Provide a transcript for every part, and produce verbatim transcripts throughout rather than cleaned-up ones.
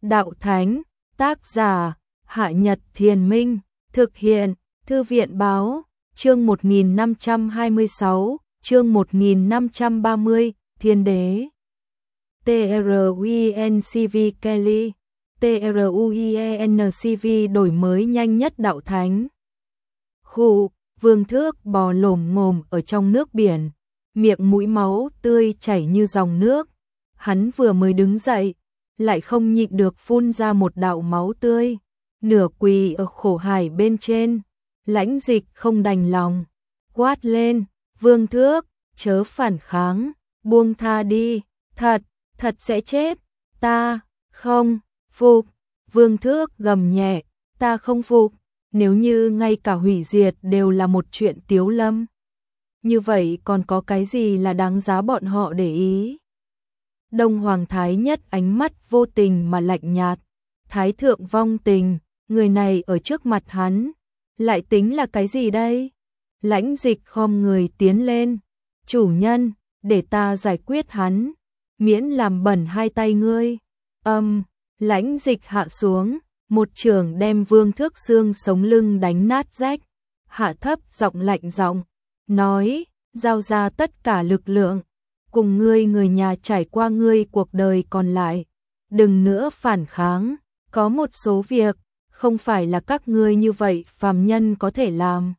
đạo thánh, tác giả, Hạ Nhật Thiền Minh, thực hiện, Thư viện Báo, chương một nghìn năm trăm hai mươi sáu, chương một nghìn năm trăm ba mươi, Thiên Đế. TRUENCV Kelly, TRUENCV đổi mới nhanh nhất đạo thánh. Khụ, Vương Thước bò lồm ngồm ở trong nước biển, miệng mũi máu tươi chảy như dòng nước. Hắn vừa mới đứng dậy, lại không nhịn được phun ra một đạo máu tươi, nửa quỳ ở khổ hải bên trên. Lãnh Dịch không đành lòng, quát lên, Vương Thước, chớ phản kháng, buông tha đi, thật, thật sẽ chết, ta, không, phục. Vương Thước gầm nhẹ, ta không phục, nếu như ngay cả hủy diệt đều là một chuyện tiếu lâm. Như vậy còn có cái gì là đáng giá bọn họ để ý? Đông Hoàng Thái Nhất ánh mắt vô tình mà lạnh nhạt, Thái Thượng vong tình, người này ở trước mặt hắn, lại tính là cái gì đây? Lãnh Dịch khom người tiến lên, chủ nhân, để ta giải quyết hắn, miễn làm bẩn hai tay ngươi. Âm, um, Lãnh Dịch hạ xuống, một chưởng đem Vương Thước xương sống lưng đánh nát rách, hạ thấp giọng lạnh giọng, nói, giao ra tất cả lực lượng, cùng ngươi người nhà trải qua ngươi cuộc đời còn lại, đừng nữa phản kháng, có một số việc, không phải là các ngươi như vậy phàm nhân có thể làm.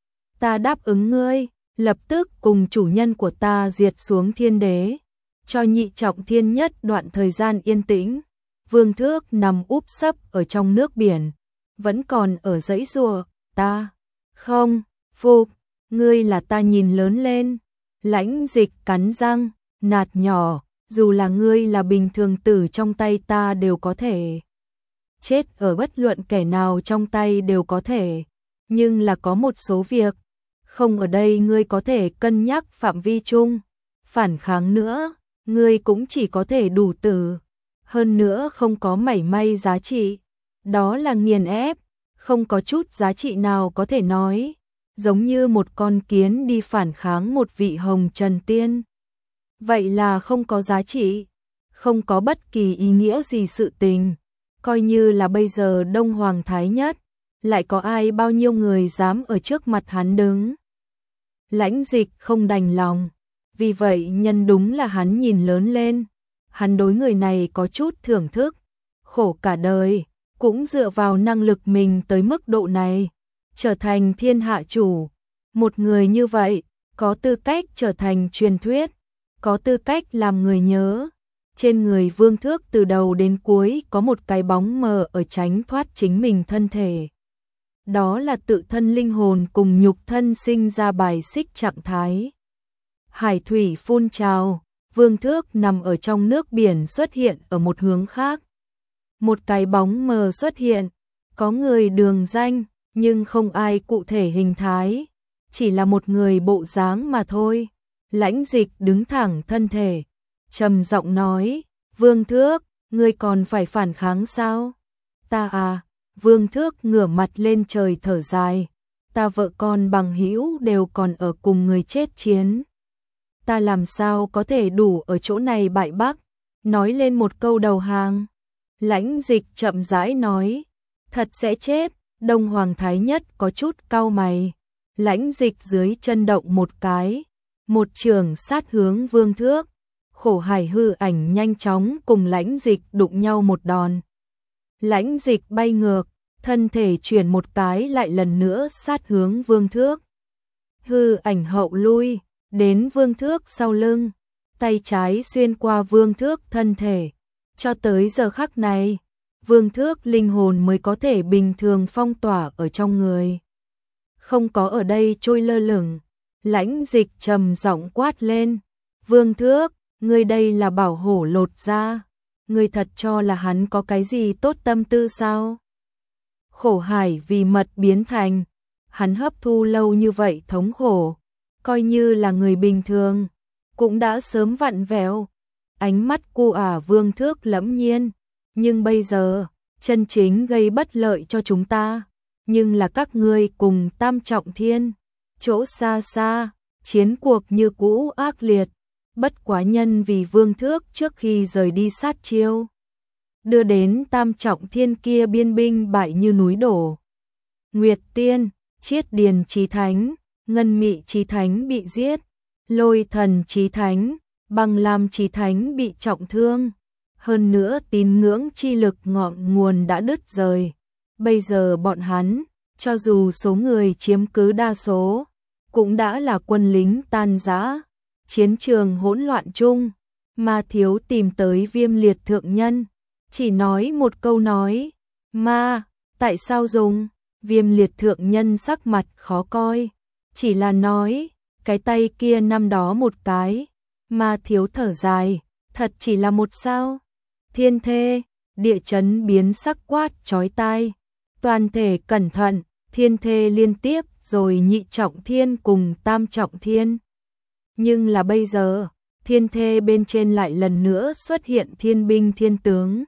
Ta đáp ứng ngươi, lập tức cùng chủ nhân của ta diệt xuống Thiên Đế, cho Nhị Trọng Thiên nhất đoạn thời gian yên tĩnh. Vương Thước nằm úp sấp ở trong nước biển, vẫn còn ở dãy giụa, ta, không, phục, ngươi là ta nhìn lớn lên. Lãnh Dịch cắn răng, nạt nhỏ, dù là ngươi là bình thường tử trong tay ta đều có thể. Chết ở bất luận kẻ nào trong tay đều có thể, nhưng là có một số việc, không ở đây ngươi có thể cân nhắc phạm vi chung, phản kháng nữa, ngươi cũng chỉ có thể đủ tử, hơn nữa không có mảy may giá trị, đó là nghiền ép, không có chút giá trị nào có thể nói, giống như một con kiến đi phản kháng một vị hồng trần tiên. Vậy là không có giá trị, không có bất kỳ ý nghĩa gì sự tình. Coi như là bây giờ Đông Hoàng Thái Nhất, lại có ai bao nhiêu người dám ở trước mặt hắn đứng. Lãnh Dịch không đành lòng, vì vậy nhân đúng là hắn nhìn lớn lên, hắn đối người này có chút thưởng thức, khổ cả đời, cũng dựa vào năng lực mình tới mức độ này, trở thành thiên hạ chủ. Một người như vậy, có tư cách trở thành truyền thuyết, có tư cách làm người nhớ. Trên người Vương Thước từ đầu đến cuối có một cái bóng mờ ở tránh thoát chính mình thân thể. Đó là tự thân linh hồn cùng nhục thân sinh ra bài xích trạng thái. Hải thủy phun trào, Vương Thước nằm ở trong nước biển xuất hiện ở một hướng khác. Một cái bóng mờ xuất hiện, có người đường danh, nhưng không ai cụ thể hình thái, chỉ là một người bộ dáng mà thôi. Lãnh Dịch đứng thẳng thân thể, trầm giọng nói, Vương Thước, ngươi còn phải phản kháng sao? Ta à, Vương Thước ngửa mặt lên trời thở dài, ta vợ con bằng hữu đều còn ở cùng người chết chiến. Ta làm sao có thể đủ ở chỗ này bại bắc, nói lên một câu đầu hàng. Lãnh Dịch chậm rãi nói, thật sẽ chết. Đông Hoàng Thái Nhất có chút cau mày, Lãnh Dịch dưới chân động một cái, một trường sát hướng Vương Thước. Khổ hải hư ảnh nhanh chóng cùng Lãnh Dịch đụng nhau một đòn. Lãnh Dịch bay ngược, thân thể chuyển một cái lại lần nữa sát hướng Vương Thước. Hư ảnh hậu lui, đến Vương Thước sau lưng, tay trái xuyên qua Vương Thước thân thể. Cho tới giờ khắc này, Vương Thước linh hồn mới có thể bình thường phong tỏa ở trong người. Không có ở đây trôi lơ lửng. Lãnh Dịch trầm giọng quát lên, Vương Thước, ngươi đây là bảo hổ lột da, ngươi thật cho là hắn có cái gì tốt tâm tư sao? Khổ hải vì mật biến thành, hắn hấp thu lâu như vậy thống khổ, coi như là người bình thường, cũng đã sớm vặn vẹo. Ánh mắt cu ả Vương Thước lẫm nhiên, nhưng bây giờ, chân chính gây bất lợi cho chúng ta, nhưng là các ngươi cùng Tam Trọng Thiên, chỗ xa xa, chiến cuộc như cũ ác liệt, bất quá nhân vì Vương Thước trước khi rời đi sát chiêu. đưa đến tam trọng thiên kia biên binh bại như núi đổ. Nguyệt Tiên, Chiết Điền Chí Thánh, Ngân Mị Chí Thánh bị giết, Lôi Thần Chí Thánh, Băng Lam Chí Thánh bị trọng thương. Hơn nữa tín ngưỡng chi lực ngọn nguồn đã đứt rời. Bây giờ bọn hắn, cho dù số người chiếm cứ đa số, cũng đã là quân lính tan rã, chiến trường hỗn loạn chung. Ma Thiếu tìm tới Viêm Liệt thượng nhân, chỉ nói một câu nói, ma, tại sao dùng? Viêm Liệt thượng nhân sắc mặt khó coi, chỉ là nói, cái tay kia năm đó một cái. Ma Thiếu thở dài, thật chỉ là một sao? Thiên thê, địa chấn biến sắc quát chói tai, toàn thể cẩn thận, thiên thê liên tiếp rồi nhị trọng thiên cùng tam trọng thiên. Nhưng là bây giờ, thiên thê bên trên lại lần nữa xuất hiện thiên binh thiên tướng.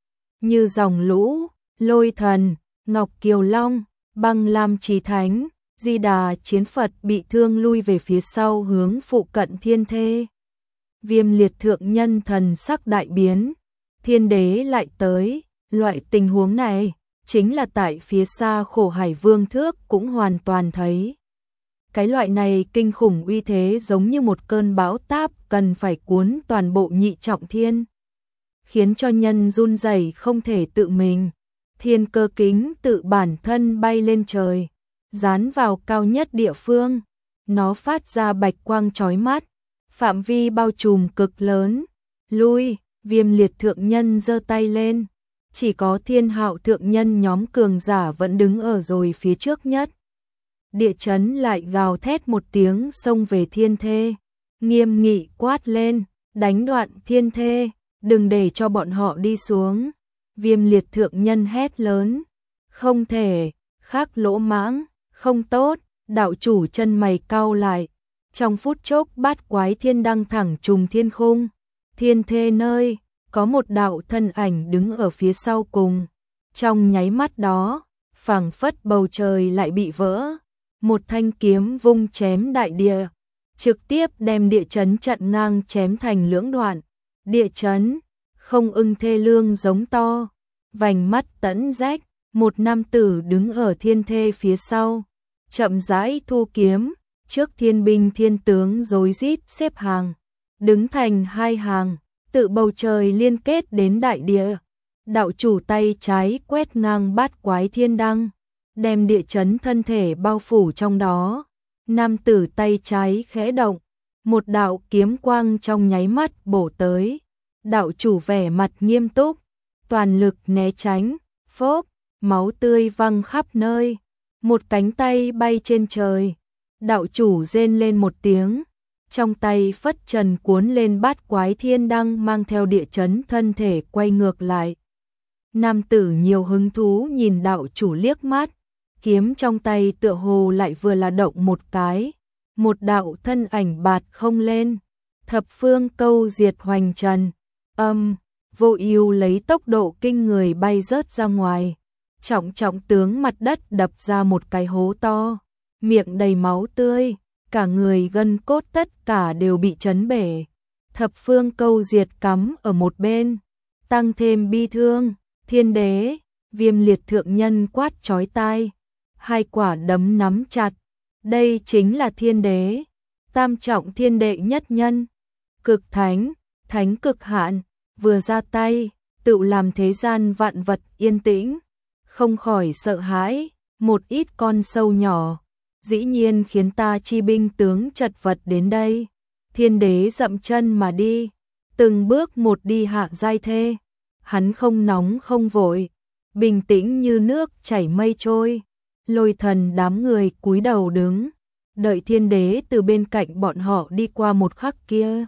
Như dòng lũ, Lôi Thần, Ngọc Kiều Long, Băng Lam Chí Thánh, Di Đà Chiến Phật bị thương lui về phía sau hướng phụ cận thiên thê. Viêm Liệt thượng nhân thần sắc đại biến, thiên đế lại tới, loại tình huống này, chính là tại phía xa Khổ Hải Vương Thước cũng hoàn toàn thấy. Cái loại này kinh khủng uy thế giống như một cơn bão táp cần phải cuốn toàn bộ nhị trọng thiên, khiến cho nhân run rẩy không thể tự mình. Thiên cơ kính tự bản thân bay lên trời, dán vào cao nhất địa phương, nó phát ra bạch quang chói mắt, phạm vi bao trùm cực lớn. Lui, Viêm Liệt thượng nhân giơ tay lên, chỉ có Thiên Hạo thượng nhân nhóm cường giả vẫn đứng ở rồi phía trước nhất. Địa chấn lại gào thét một tiếng xông về thiên thê, nghiêm nghị quát lên, đánh đoạn thiên thê, đừng để cho bọn họ đi xuống. Viêm Liệt thượng nhân hét lớn, không thể, khắc lỗ mãng, không tốt. Đạo chủ chân mày cau lại, trong phút chốc bát quái thiên đăng thẳng trùng thiên khung. Thiên thê nơi, có một đạo thân ảnh đứng ở phía sau cùng. Trong nháy mắt đó, phảng phất bầu trời lại bị vỡ. Một thanh kiếm vung chém đại địa, trực tiếp đem địa chấn chặn ngang chém thành lưỡng đoạn. Địa chấn, không ưng thê lương giống to, vành mắt tẫn rách, một nam tử đứng ở thiên thê phía sau, chậm rãi thu kiếm, trước thiên binh thiên tướng rối rít xếp hàng, đứng thành hai hàng, tự bầu trời liên kết đến đại địa. Đạo chủ tay trái quét ngang bát quái thiên đăng, đem địa chấn thân thể bao phủ trong đó. Nam tử tay trái khẽ động, một đạo kiếm quang trong nháy mắt bổ tới. Đạo chủ vẻ mặt nghiêm túc, toàn lực né tránh, phốp, máu tươi văng khắp nơi. Một cánh tay bay trên trời, đạo chủ rên lên một tiếng, trong tay phất trần cuốn lên bát quái thiên đăng mang theo địa chấn thân thể quay ngược lại. Nam tử nhiều hứng thú nhìn đạo chủ liếc mắt, kiếm trong tay tựa hồ lại vừa là động một cái, một đạo thân ảnh bạt không lên, thập phương câu diệt hoành trần, âm, vô ưu lấy tốc độ kinh người bay rớt ra ngoài. Trọng trọng tướng mặt đất đập ra một cái hố to, miệng đầy máu tươi, cả người gân cốt tất cả đều bị chấn bể. Thập phương câu diệt cắm ở một bên, tăng thêm bi thương. Thiên đế, Viêm Liệt thượng nhân quát chói tai, hai quả đấm nắm chặt. Đây chính là thiên đế, tam trọng thiên đệ nhất nhân, cực thánh, thánh cực hạn, vừa ra tay, tự làm thế gian vạn vật yên tĩnh. Không khỏi sợ hãi, một ít con sâu nhỏ, dĩ nhiên khiến ta chi binh tướng chật vật đến đây. Thiên đế dậm chân mà đi, từng bước một đi hạ giai thê. Hắn không nóng không vội, bình tĩnh như nước chảy mây trôi. Lôi Thần đám người cúi đầu đứng, đợi thiên đế từ bên cạnh bọn họ đi qua một khắc kia.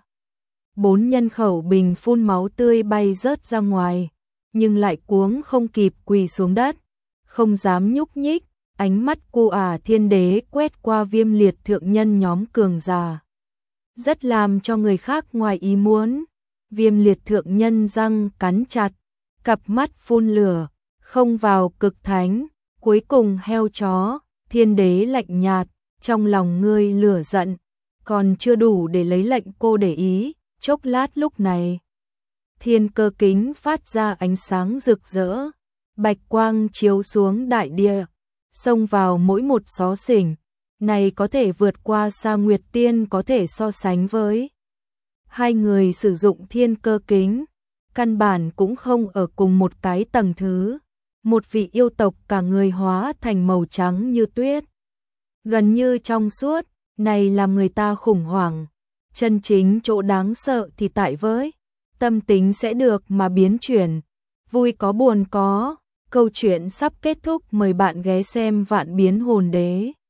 Bốn nhân khẩu bình phun máu tươi bay rớt ra ngoài, nhưng lại cuống không kịp quỳ xuống đất, không dám nhúc nhích. Ánh mắt cô ả thiên đế quét qua Viêm Liệt thượng nhân nhóm cường giả, rất làm cho người khác ngoài ý muốn. Viêm Liệt thượng nhân răng cắn chặt, cặp mắt phun lửa, không vào cực thánh, cuối cùng heo chó. Thiên đế lạnh nhạt, trong lòng ngươi lửa giận, còn chưa đủ để lấy lệnh cô để ý. Chốc lát lúc này, Thiên cơ kính phát ra ánh sáng rực rỡ, bạch quang chiếu xuống đại địa, xông vào mỗi một xó xỉnh, này có thể vượt qua xa Nguyệt Tiên có thể so sánh với. Hai người sử dụng thiên cơ kính, căn bản cũng không ở cùng một cái tầng thứ. Một vị yêu tộc cả người hóa thành màu trắng như tuyết, gần như trong suốt, này làm người ta khủng hoảng. Chân chính chỗ đáng sợ thì tại với tâm tính sẽ được mà biến chuyển, vui có buồn có. Câu chuyện sắp kết thúc, mời bạn ghé xem Vạn Biến Hồn Đế.